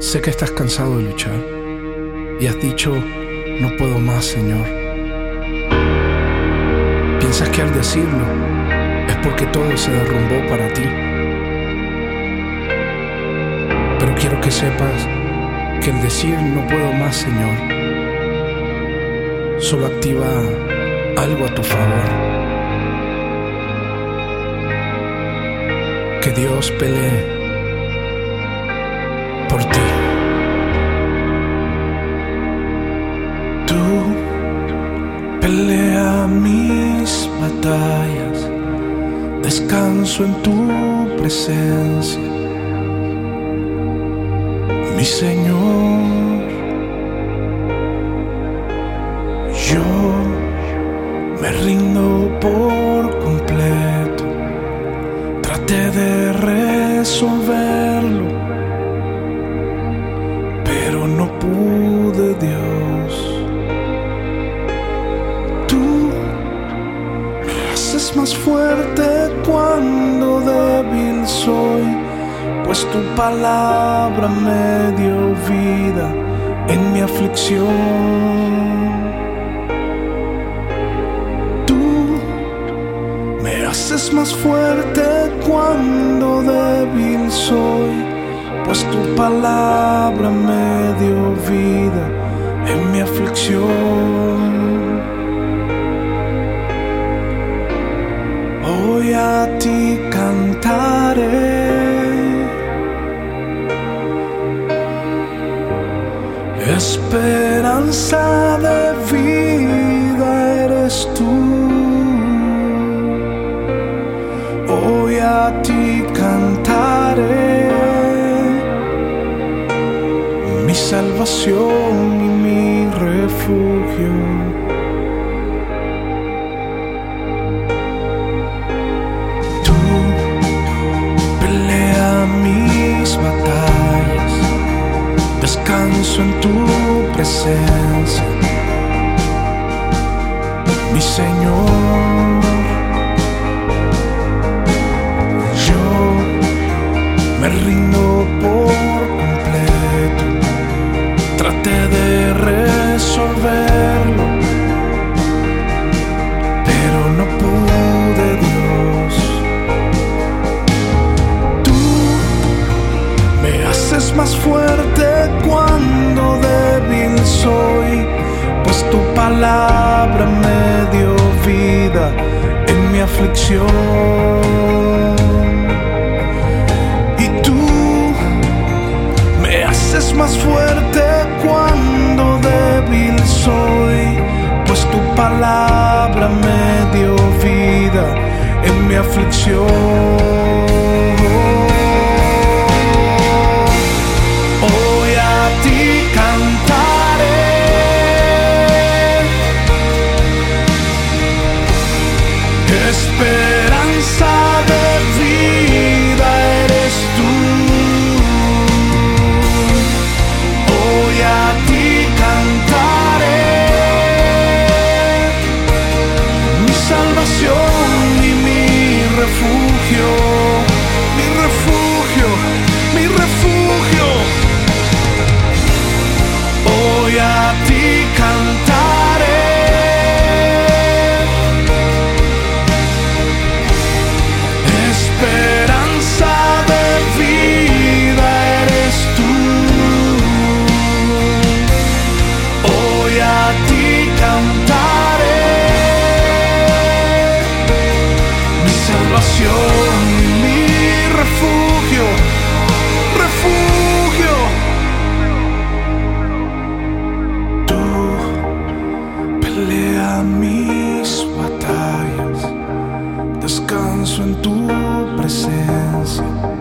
Sé que estás cansado de luchar y has dicho, no puedo más, Señor. Piensas que al decirlo es porque todo se derrumbó para ti. Pero quiero que sepas que el decir no puedo más, Señor, solo activa algo a tu favor. Que Dios pelee por ti. Tú pelea mis batallas, descanso en tu presencia, mi Señor. Yo me rindo por completo, traté de resolverlo, pero no pude, Dios. Tú me haces más fuerte cuando débil soy, pues tu palabra me dio vida en mi aflicción. Tú me haces más fuerte cuando débil soy, pues tu palabra me dio vida en mi aflicción. Hoy a ti cantaré, esperanza de vida eres tú. Hoy a ti cantaré, mi salvación y mi refugio. Tú pelea mis batallas, descanso en tu presencia, mi Señor. Yo me rindo por completo, traté de resolverlo, pero no pude, Dios. Tú me haces más fuerte cuando débil soy, pues tu palabra me dio vida en mi aflicción. Y tú me haces más fuerte cuando débil soy, pues tu palabra me dio vida en mi aflicción. Hoy a ti cantaré, esperanza de vida eres tú. Hoy a ti cantaré, mi salvación y mi refugio, mi refugio, mi refugio. Hoy a ti cantaré, esperanza de vida eres tú. Hoy a ti cantaré, mi salvación y mi refugio, refugio. Tú pelea mis batallas, descanso en tu presencia,